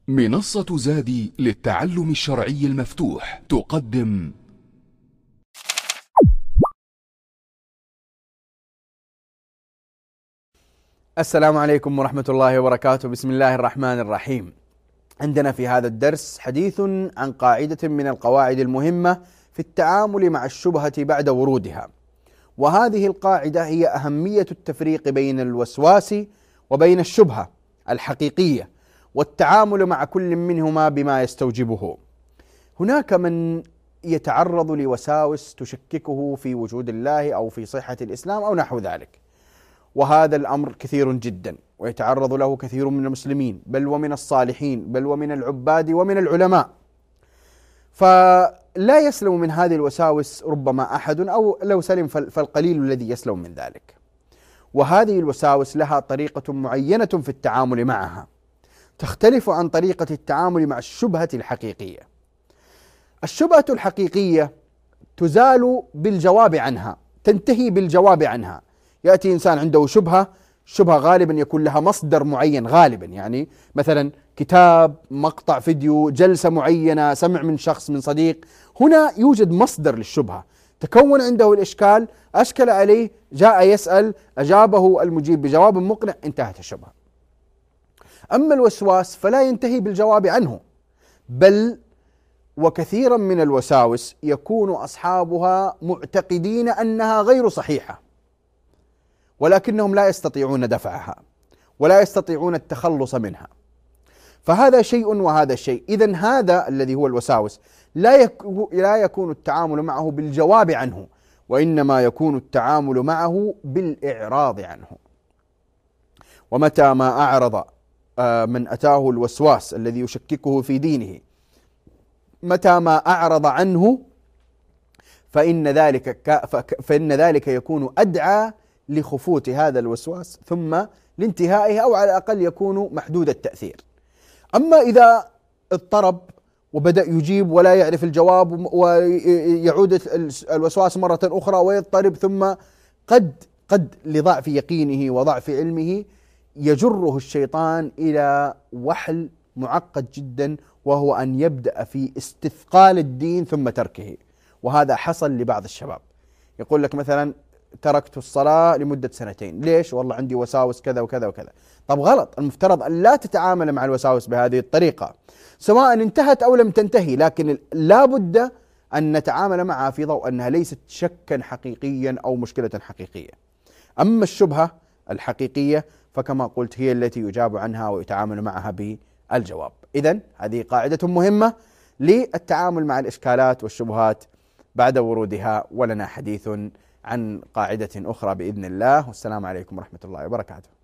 منصة زادي للتعلم الشرعي المفتوح تقدم السلام عليكم ورحمة الله وبركاته. بسم الله الرحمن الرحيم. عندنا في هذا الدرس حديث عن قاعدة من القواعد المهمة في التعامل مع الشبهة بعد ورودها، وهذه القاعدة هي أهمية التفريق بين الوسواس وبين الشبهة الحقيقية والتعامل مع كل منهما بما يستوجبه. هناك من يتعرض لوساوس تشككه في وجود الله أو في صحة الإسلام أو نحو ذلك، وهذا الأمر كثير جدا ويتعرض له كثير من المسلمين بل ومن الصالحين بل ومن العباد ومن العلماء، فلا يسلم من هذه الوساوس ربما أحد، أو لو سلم فالقليل الذي يسلم من ذلك. وهذه الوساوس لها طريقة معينة في التعامل معها تختلف عن طريقة التعامل مع الشبهة الحقيقية. الشبهة الحقيقية تزال بالجواب عنها، تنتهي بالجواب عنها. يأتي إنسان عنده شبهة غالبا يكون لها مصدر معين، غالبا يعني مثلا كتاب، مقطع فيديو، جلسة معينة، سمع من شخص، من صديق. هنا يوجد مصدر للشبهة، تكون عنده الإشكال، أشكل عليه، جاء يسأل، أجابه المجيب بجواب مقنع، انتهت الشبهة. أما الوسواس فلا ينتهي بالجواب عنه، بل وكثيرا من الوساوس يكون أصحابها معتقدين أنها غير صحيحة، ولكنهم لا يستطيعون دفعها ولا يستطيعون التخلص منها. فهذا شيء وهذا شيء. إذن هذا الذي هو الوساوس لا يكون التعامل معه بالجواب عنه، وإنما يكون التعامل معه بالإعراض عنه. ومتى ما أعرض من أتاه الوسواس الذي يشككه في دينه، متى ما أعرض عنه فإن ذلك يكون أدعى لخفوت هذا الوسواس ثم لانتهائه، أو على الأقل يكون محدود التأثير. أما إذا اضطرب وبدأ يجيب ولا يعرف الجواب ويعود الوسواس مرة أخرى ويضطرب، ثم قد لضعف يقينه وضعف علمه يجره الشيطان إلى وحل معقد جدا، وهو أن يبدأ في استثقال الدين ثم تركه. وهذا حصل لبعض الشباب، يقول لك مثلا تركت الصلاة لمدة 2 ليش؟ والله عندي وساوس كذا وكذا وكذا. طب غلط، المفترض أن لا تتعامل مع الوساوس بهذه الطريقة، سواء انتهت أو لم تنتهي، لكن لا بد أن نتعامل معها في ضوء أنها ليست شكا حقيقيا أو مشكلة حقيقية. أما الشبهة الحقيقية فكما قلت هي التي يجاب عنها ويتعامل معها بالجواب. إذن هذه قاعدة مهمة للتعامل مع الإشكالات والشبهات بعد ورودها، ولنا حديث عن قاعدة أخرى بإذن الله. والسلام عليكم ورحمة الله وبركاته.